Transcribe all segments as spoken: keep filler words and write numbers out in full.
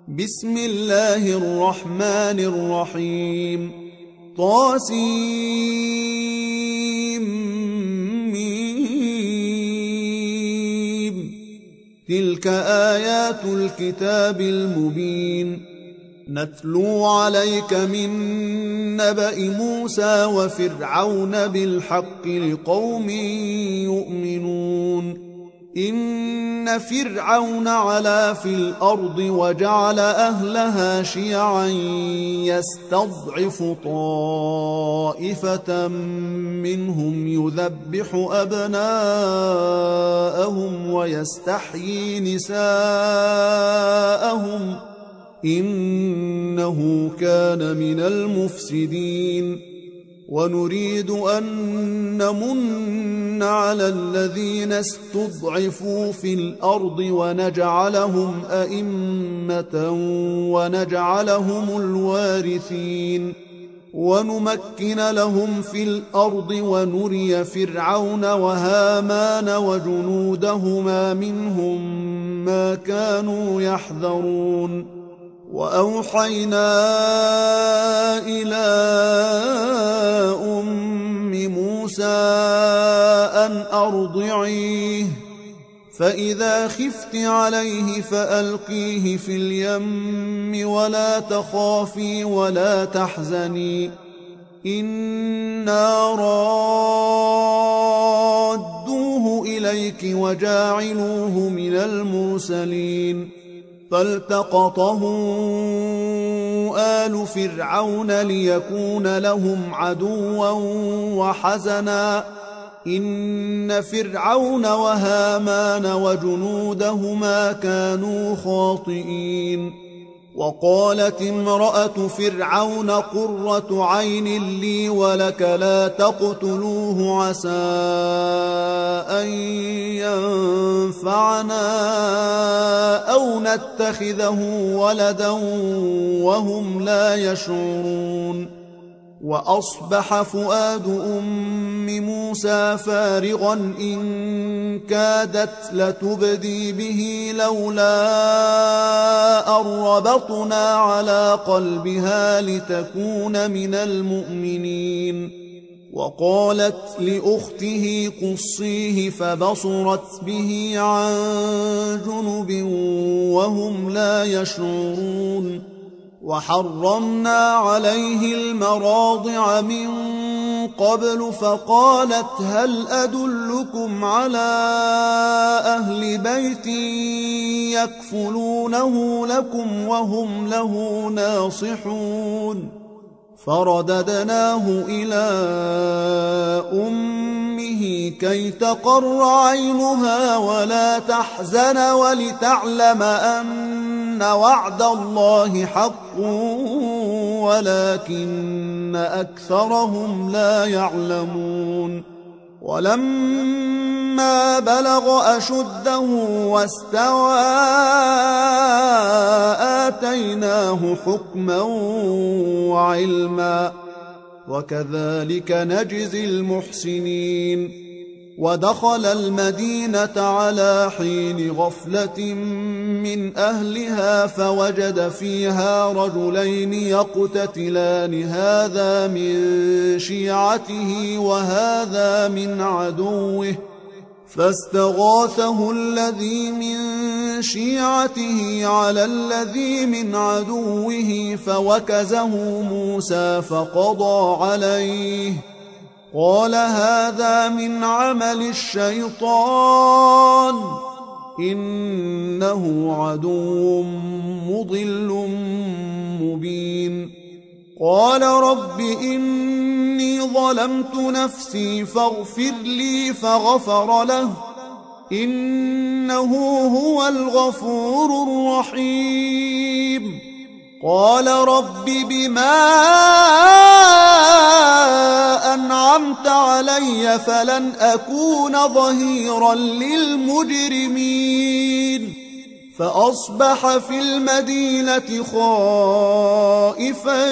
بسم الله الرحمن الرحيم. طاسيم. تلك آيات الكتاب المبين. نتلو عليك من نبأ موسى وفرعون بالحق لقوم يؤمنون. إن فرعون علا في الأرض وجعل أهلها شيعا يستضعف طائفة منهم يذبح أبناءهم ويستحيي نساءهم إنه كان من المفسدين. ونريد أن نمن على الذين استضعفوا في الأرض ونجعلهم أئمة ونجعلهم الوارثين ونمكن لهم في الأرض ونري فرعون وهامان وجنودهما منهم ما كانوا يحذرون. وأوحينا إلى أم موسى أن أرضعيه فإذا خفت عليه فألقيه في اليم ولا تخافي ولا تحزني إنا رادوه إليك وجاعلوه من المرسلين. فالتقطه آل فرعون ليكون لهم عدوا وحزنا إن فرعون وهامان وجنودهما كانوا خاطئين. وقالت امرأة فرعون قرة عين لي ولك لا تقتلوه عسى أن ينفعنا أو نتخذه ولدا وهم لا يشعرون. وأصبح فؤاد أم موسى فارغا إن كادت لتبدي به لولا أن ربطنا على قلبها لتكون من المؤمنين. وقالت لأخته قصيه فبصرت به عن جنب وهم لا يشعرون. وحرمنا عليه المراضع من قبل فقالت هل أدلكم على أهل بيت يكفلونه لكم وهم له ناصحون. فرددناه إلى أمه كي تقر عينها ولا تحزن ولتعلم أن وعد الله حق ولكن أكثرهم لا يعلمون. ولما بلغ أشده واستوى آتيناه حكما وعلما وكذلك نجزي المحسنين. ودخل المدينة على حين غفلة من أهلها فوجد فيها رجلين يقتتلان هذا من شيعته وهذا من عدوه فاستغاثه الذي من شيعته على الذي من عدوه فوكزه موسى فقضى عليه قال هذا من عمل الشيطان إنه عدو مضل مبين. قال رب إني ظلمت نفسي فاغفر لي فغفر له إنه هو الغفور الرحيم. قال رب بما أنعمت علي فلن أكون ظهيرا للمجرمين. فأصبح في المدينة خائفا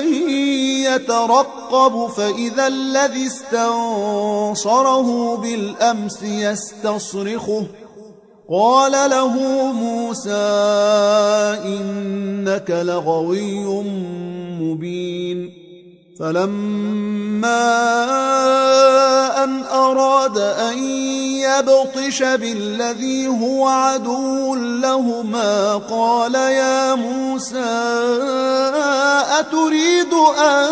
يترقب فإذا الذي استنصره بالأمس يستصرخه قال له موسى إنك لغوي مبين فلما أن أراد أن يبطش بالذي هو عدو لهما قال يا موسى أتريد أن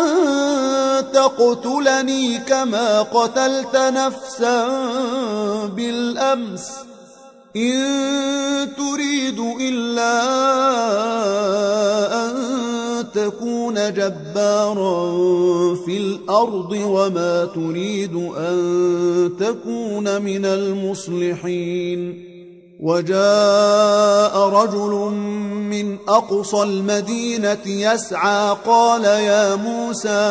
تقتلني كما قتلت نفسا بالأمس إن تريد إلا أن تكون جبارا في الأرض وما تريد أن تكون من المصلحين وجاء رجل من أقصى المدينة يسعى قال يا موسى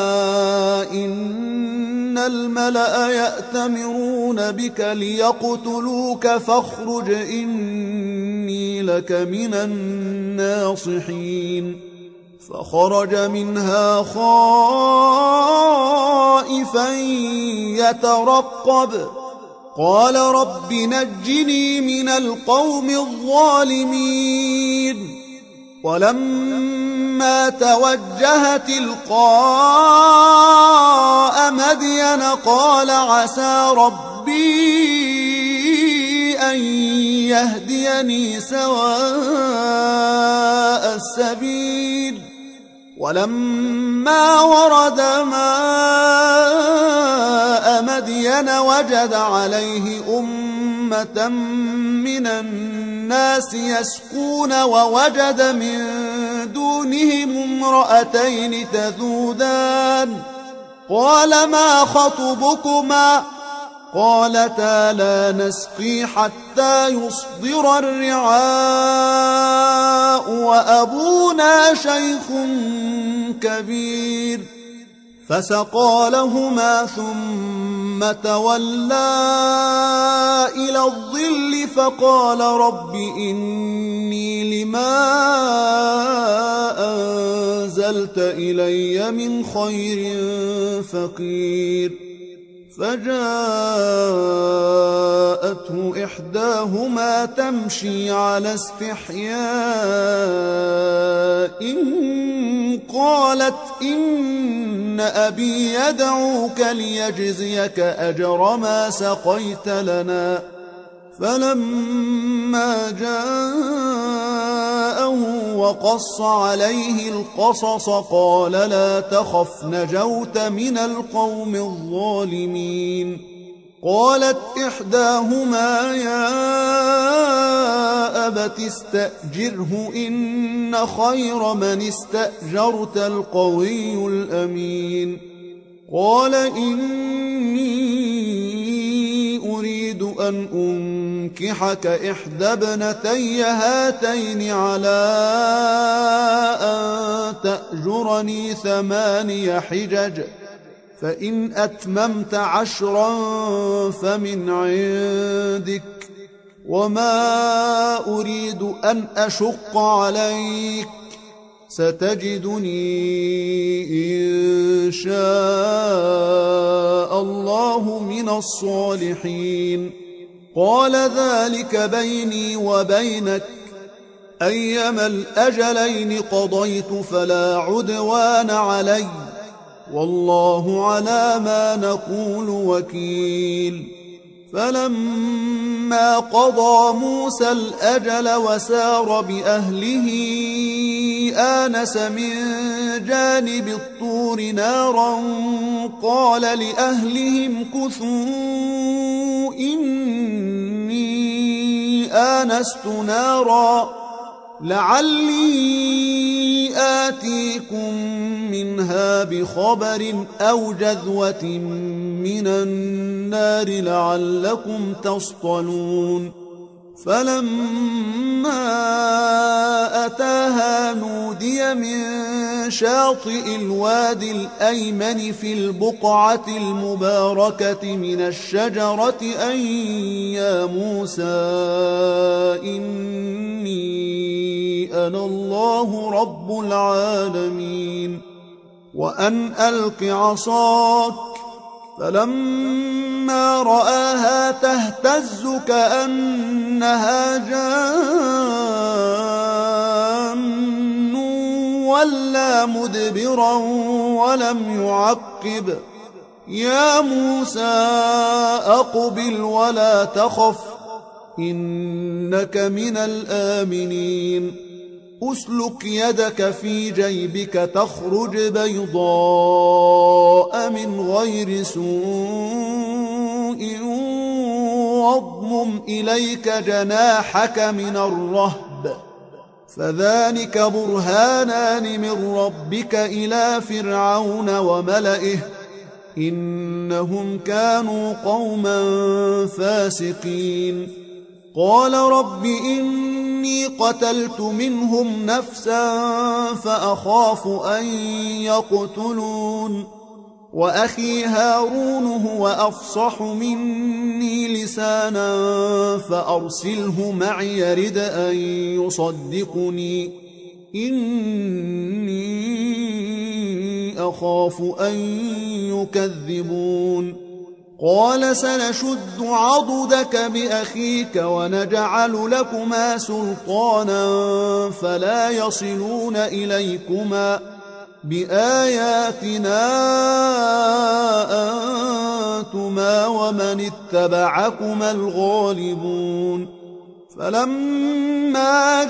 إن الملأ يأتمرون بك ليقتلوك فاخرج إني لك من الناصحين فخرج منها خائفا يترقب قال رب نجني من القوم الظالمين ولما توجه تلقاء مدين قال عسى ربي أن يهديني سواء السبيل ولما ورد ماء مدين وجد عليه أمة من الناس يسقون ووجد من دونهم امرأتين تذودان قال ما خطبكما قالتا لا نسقي حتى يصدر الرعاء وأبونا شيخ كبير فسقى لهما ثم تولى إلى الظل فقال رب إني لما أنزلت إلي من خير فقير فجاءته إحداهما تمشي على استحياء قالت إن أبي يدعوك ليجزيك أجر ما سقيت لنا فلما جاءه وقص عليه القصص قال لا تخف نجوت من القوم الظالمين قالت إحداهما يا أبت استأجره إن خير من استأجرت القوي الأمين قال إني أريد أن أنكحك إحدى ابنتي هاتين على أن تأجرني ثماني حجج فإن أتممت عشرا فمن عندك وما أريد أن أشق عليك ستجدني إن شاء الله من الصالحين قال ذلك بيني وبينك أيما الأجلين قضيت فلا عدوان علي والله على ما نقول وكيل فلما قضى موسى الأجل وسار بأهله آنس من جانب الطور نارا قال لأهلهم كثوا إني آنست نارا لعلي آتيكم منها بخبر أو جذوة من النار لعلكم تصطلون فلما أتاها نودي من شاطئ الوادي الأيمن في البقعة المباركة من الشجرة أن يا موسى إني أنا الله رب العالمين وأن ألق عصاك فلما رآها تهتز كأنها جان ولى مدبرا ولم يعقب. يا موسى أقبل ولا تخف إنك من الآمنين. أسلك يدك في جيبك تخرج بيضاء من غير سوء واضمم إليك جناحك من الرهب فذلك برهانان من ربك إلى فرعون وملئه إنهم كانوا قوما فاسقين. قال رب إني قتلت منهم نفسا فأخاف أن يقتلون وأخي هارون هو أفصح مني لسانا فأرسله معي يرد أن يصدقني إني أخاف أن يكذبون. قال سنشد عضدك بأخيك ونجعل لكما سلطانا فلا يصلون إليكما بآياتنا أنتما ومن اتبعكما الغالبون. فلما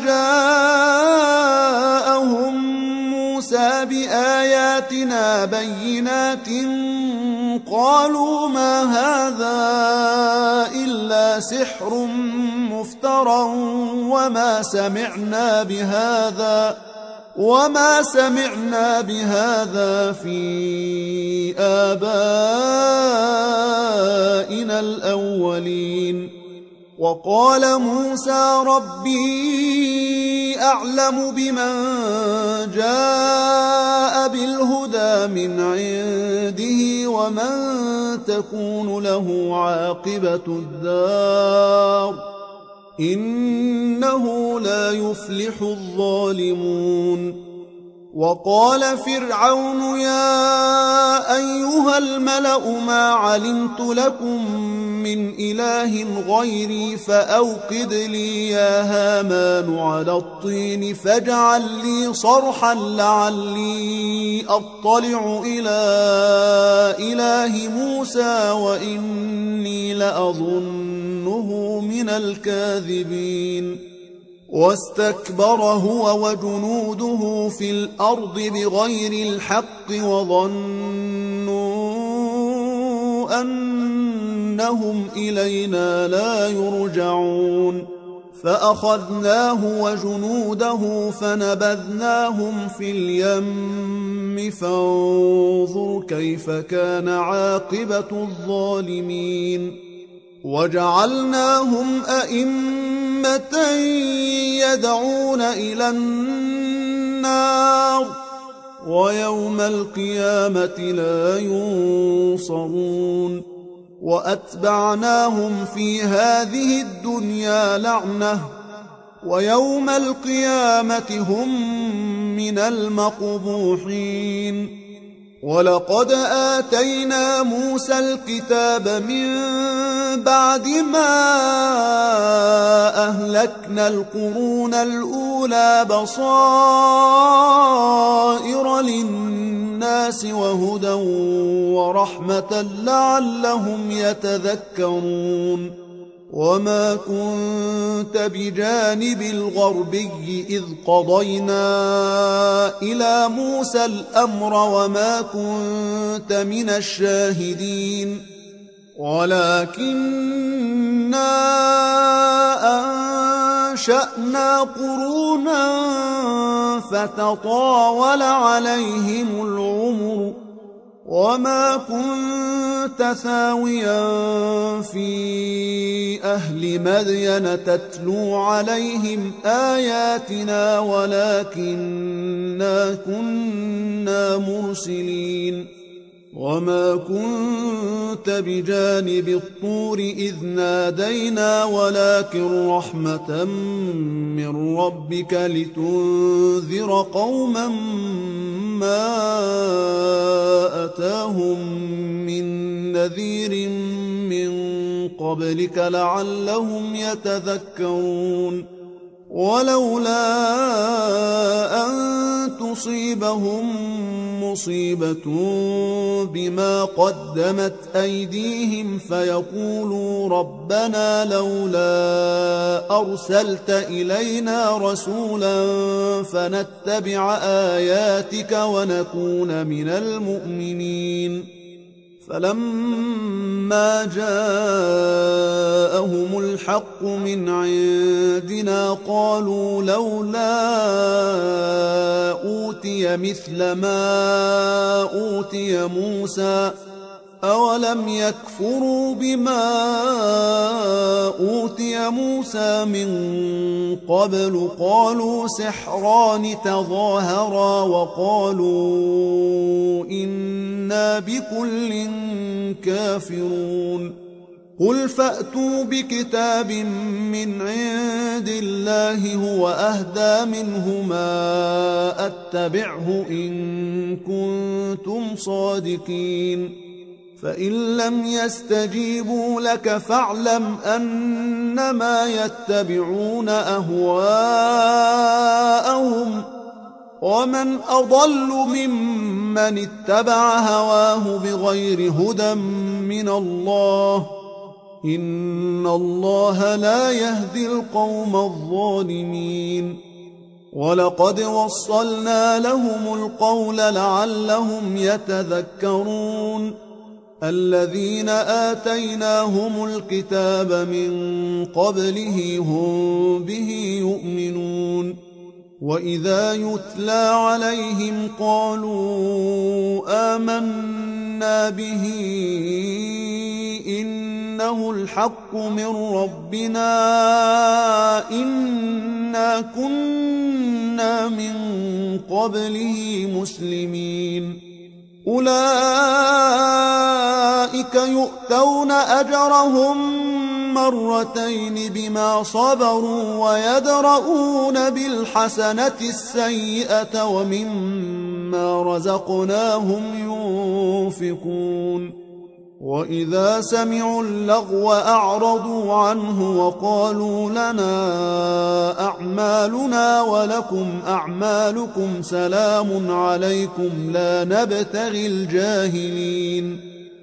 جاءهم موسى بآياتنا بينات قالوا ما هذا إلا سحر مفترى وما سمعنا بهذا وما سمعنا بهذا في آبائنا الأولين. وقال موسى ربي أعلم بمن جاء بالهدى من عنده ومن تكون له عاقبة الدار إنه لا يفلح الظالمون. وقال فرعون يا أيها الملأ ما علمت لكم من إله غيري فأوقد لي يا هامان على الطين فاجعل لي صرحا لعلي أطلع إلى إله موسى وإني لأظنه من الكاذبين. واستكبر هو وجنوده في الأرض بغير الحق وظنوا أنهم إلينا لا يرجعون. فأخذناه وجنوده فنبذناهم في اليم فانظر كيف كان عاقبة الظالمين. وجعلناهم أئمة يدعون إلى النار ويوم القيامة لا ينصرون. وأتبعناهم في هذه الدنيا لعنة ويوم القيامة هم من المقبوحين. ولقد آتينا موسى الكتاب من بعد ما أهلكنا القرون الأولى بصائر للناس وهدى ورحمة لعلهم يتذكرون. وما كنت بجانب الغربي إذ قضينا إلى موسى الأمر وما كنت من الشاهدين ولكننا أنشأنا قرونا فتطاول عليهم العمر وما كنت ثاويا في أهل مدين تتلو عليهم آياتنا ولكننا كنا مرسلين. وما كنت بجانب الطور إذ نادينا ولكن رحمة من ربك لتنذر قوما ما أتاهم من نذير من قبلك لعلهم يتذكرون ولولا أن تصيبهم مصيبة بما قدمت أيديهم فيقولوا ربنا لولا أرسلت إلينا رسولا فنتبع آياتك ونكون من المؤمنين فلما جاءهم الحق من عندنا قالوا لولا أوتي مثل ما أوتي موسى أولم يكفروا بما أوتي موسى من قبل قالوا سحران تظاهرا وقالوا إنا بكل كافرون قل فأتوا بكتاب من عند الله هو أهدى منهما أتبعه إن كنتم صادقين فإن لم يستجيبوا لك فاعلم أنما يتبعون أهواءهم ومن أضل ممن اتبع هواه بغير هدى من الله إن الله لا يهدي القوم الظالمين ولقد وصلنا لهم القول لعلهم يتذكرون الذين آتيناهم الكتاب من قبله هم به يؤمنون وإذا يتلى عليهم قالوا آمنا به إنه الحق من ربنا إنا كنا من قبله مسلمين أولئك يؤتون أجرهم مرتين بما صبروا ويدرؤون بالحسنة السيئة ومما رزقناهم ينفقون وإذا سمعوا اللغو أعرضوا عنه وقالوا لنا أعمالنا ولكم أعمالكم سلام عليكم لا نبتغي الجاهلين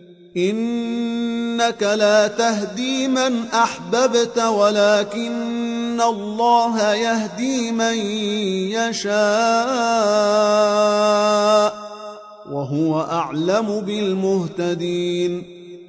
إنك لا تهدي من أحببت ولكن الله يهدي من يشاء وهو أعلم بالمهتدين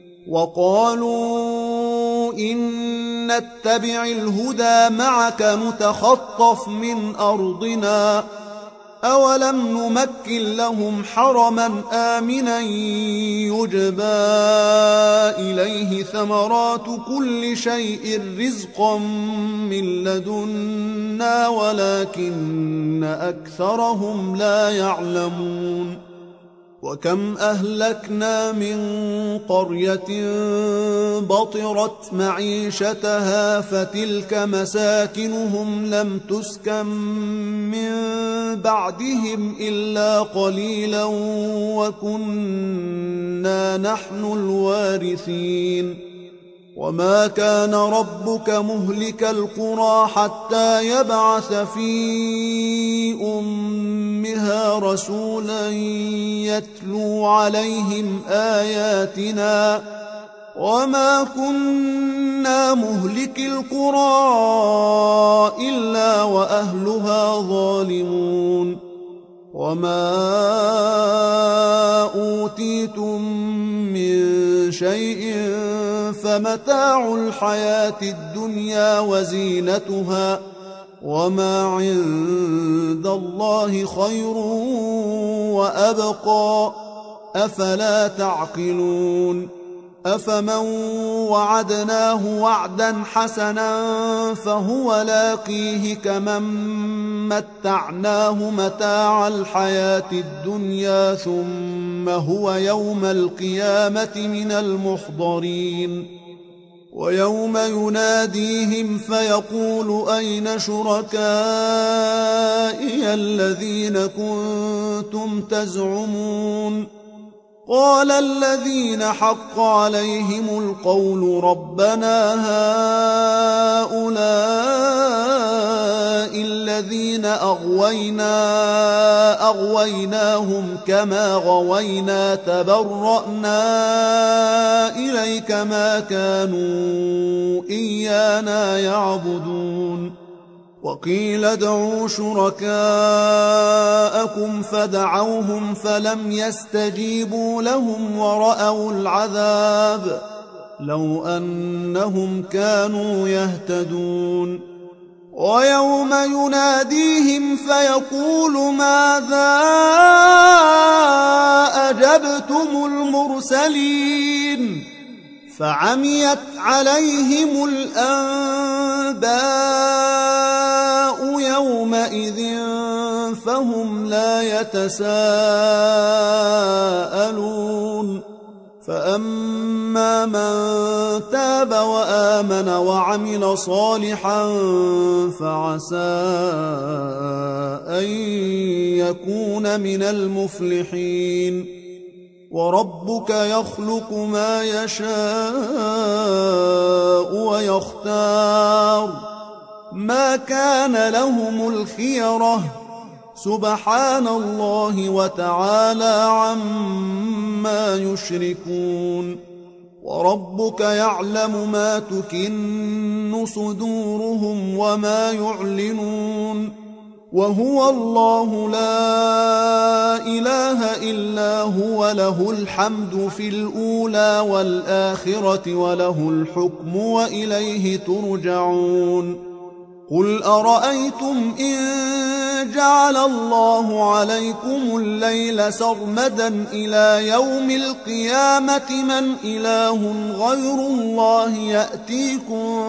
وقالوا إن نتبع الهدى معك نتخطف من أرضنا أولم نمكن لهم حرما آمنا يجبى إليه ثمرات كل شيء رزقا من لدنا ولكن أكثرهم لا يعلمون وكم أهلكنا من قرية بطرت معيشتها فتلك مساكنهم لم تسكن من بعدهم إلا قليلا وكنا نحن الوارثين وما كان ربك مهلك القرى حتى يبعث في أمها رسولا يتلو عليهم آياتنا وما كنا مهلك القرى إلا وأهلها ظالمون وما أوتيتم من شيء فمتاع الحياة الدنيا وزينتها وما عند الله خير وأبقى أفلا تعقلون أفمن وعدناه وعدا حسنا فهو لاقيه كمن متعناه متاع الحياة الدنيا ثم هو يوم القيامة من المحضرين ويوم يناديهم فيقول أين شركائي الذين كنتم تزعمون قال الذين حق عليهم القول ربنا هؤلاء الذين أغوينا أغويناهم كما غوينا تبرأنا إليك ما كانوا إيانا يعبدون وقيل ادعوا شركاءكم فدعوهم فلم يستجيبوا لهم ورأوا العذاب لو أنهم كانوا يهتدون ويوم يناديهم فيقول ماذا أجبتم المرسلين فعميت عليهم الأنباء يومئذ فهم لا يتساءلون فأما من تاب وآمن وعمل صالحا فعسى أن يكون من المفلحين وربك يخلق ما يشاء ويختار ما كان لهم الخيرة سبحان الله وتعالى عما يشركون وربك يعلم ما تكن صدورهم وما يعلنون وهو الله لا إله إلا هو له الحمد في الأولى والآخرة وله الحكم وإليه ترجعون قل أرأيتم إن جعل الله عليكم الليل سرمدا إلى يوم القيامة من إله غير الله يأتيكم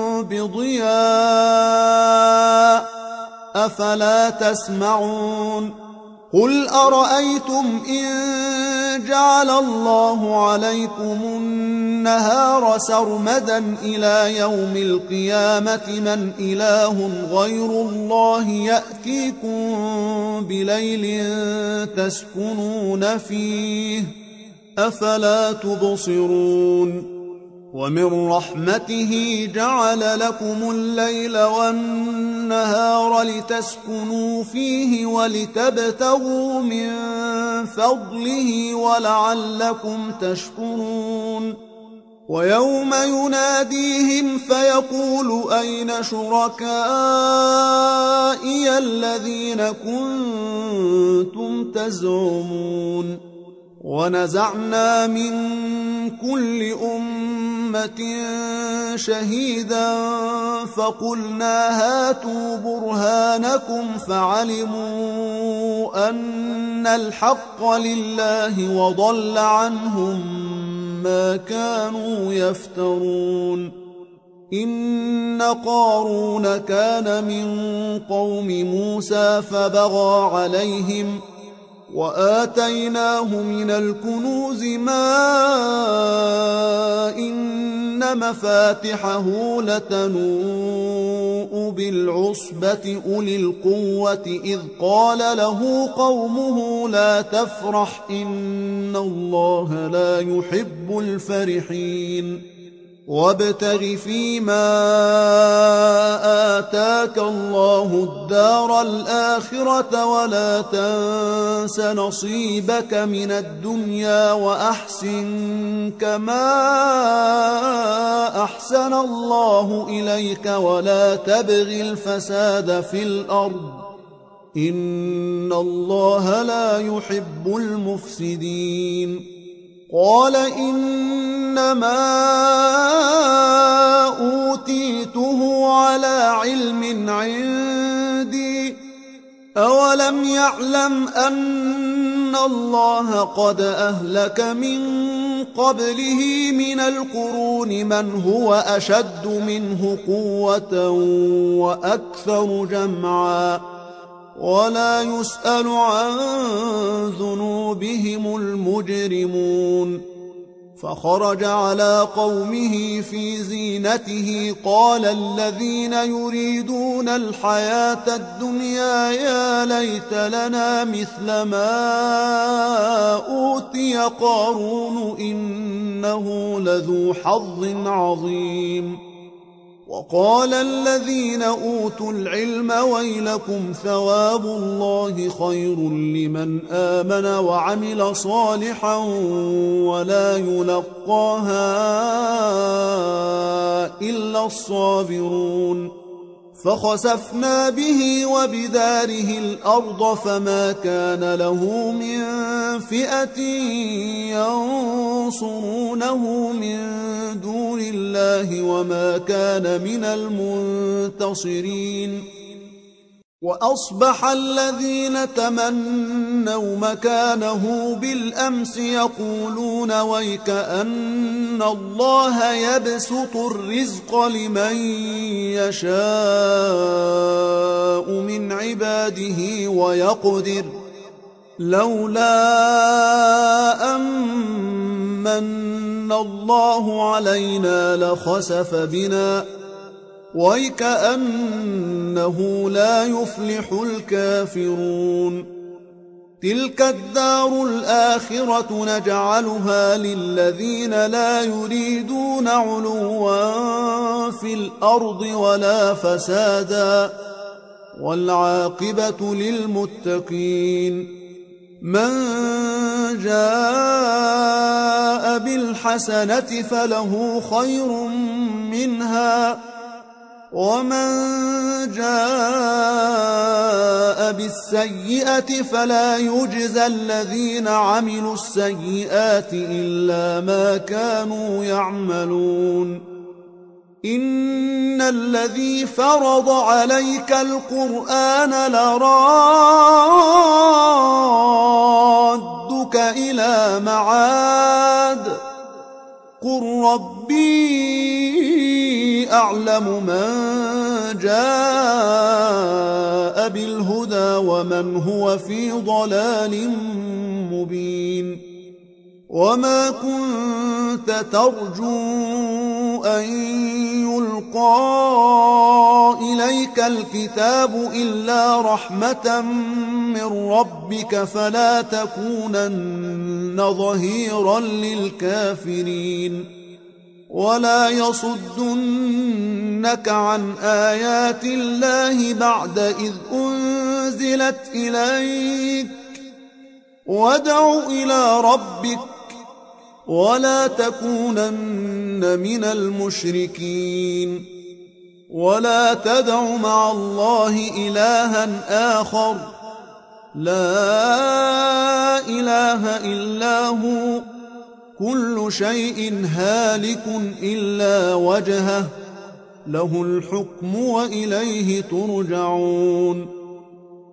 بضياء أفلا تسمعون قل أرأيتم إن جعل الله عليكم النهار سرمدا إلى يوم القيامة من إله غير الله يأتيكم بليل تسكنون فيه أفلا تبصرون ومن رحمته جعل لكم الليل والنهار لتسكنوا فيه ولتبتغوا من فضله ولعلكم تشكرون ويوم يناديهم فيقول أين شركائي الذين كنتم تزعمون ونزعنا من كل أمة شهيدا فقلنا هاتوا برهانكم فعلموا أن الحق لله وضل عنهم ما كانوا يفترون إن قارون كان من قوم موسى فبغى عليهم وآتيناه من الكنوز ما إن مفاتحه لتنوء بالعصبة أولي القوة إذ قال له قومه لا تفرح إن الله لا يحب الفرحين وابتغ فيما آتاك الله الدار الآخرة ولا تنس نصيبك من الدنيا وأحسن كما أحسن الله إليك ولا تبغ الفساد في الأرض إن الله لا يحب المفسدين قال إنما أوتيته على علم عندي أولم يعلم أن الله قد أهلك من قبله من القرون من هو أشد منه قوة وأكثر جمعا ولا يسأل عن ذنوبهم المجرمون فخرج على قومه في زينته قال الذين يريدون الحياة الدنيا يا ليت لنا مثل ما أوتي قارون إنه لذو حظ عظيم. وقال الذين أوتوا العلم ويلكم ثواب الله خير لمن آمن وعمل صالحا ولا يلقاها إلا الصابرون. فخسفنا به وبداره الأرض فما كان له من فئة ينصرونه من دون الله وما كان من المنتصرين. وأصبح الذين تمنوا مكانه بالأمس يقولون ويكأن الله يبسط الرزق لمن يشاء من عباده ويقدر لولا أمن الله علينا لخسف بنا ويكأنه لا يفلح الكافرون. تلك الدار الآخرة نجعلها للذين لا يريدون علوا في الأرض ولا فسادا والعاقبة للمتقين. من جاء بالحسنة فله خير منها ومن جاء بالسيئة فلا يجزى الذين عملوا السيئات إلا ما كانوا يعملون. إن الذي فرض عليك القرآن لرادك إلى معاد قل ربي أعلم من جاء بالهدى ومن هو في ضلال مبين. وما كنت ترجو أن يلقى إليك الكتاب إلا رحمة من ربك فلا تكونن ظهيرا للكافرين. ولا يصدنك عن آيات الله بعد إذ أنزلت إليك وادع إلى ربك ولا تكونن من المشركين. ولا تدع مع الله إلها آخر لا إله إلا هو كل شيء هالك إلا وجهه له الحكم وإليه ترجعون.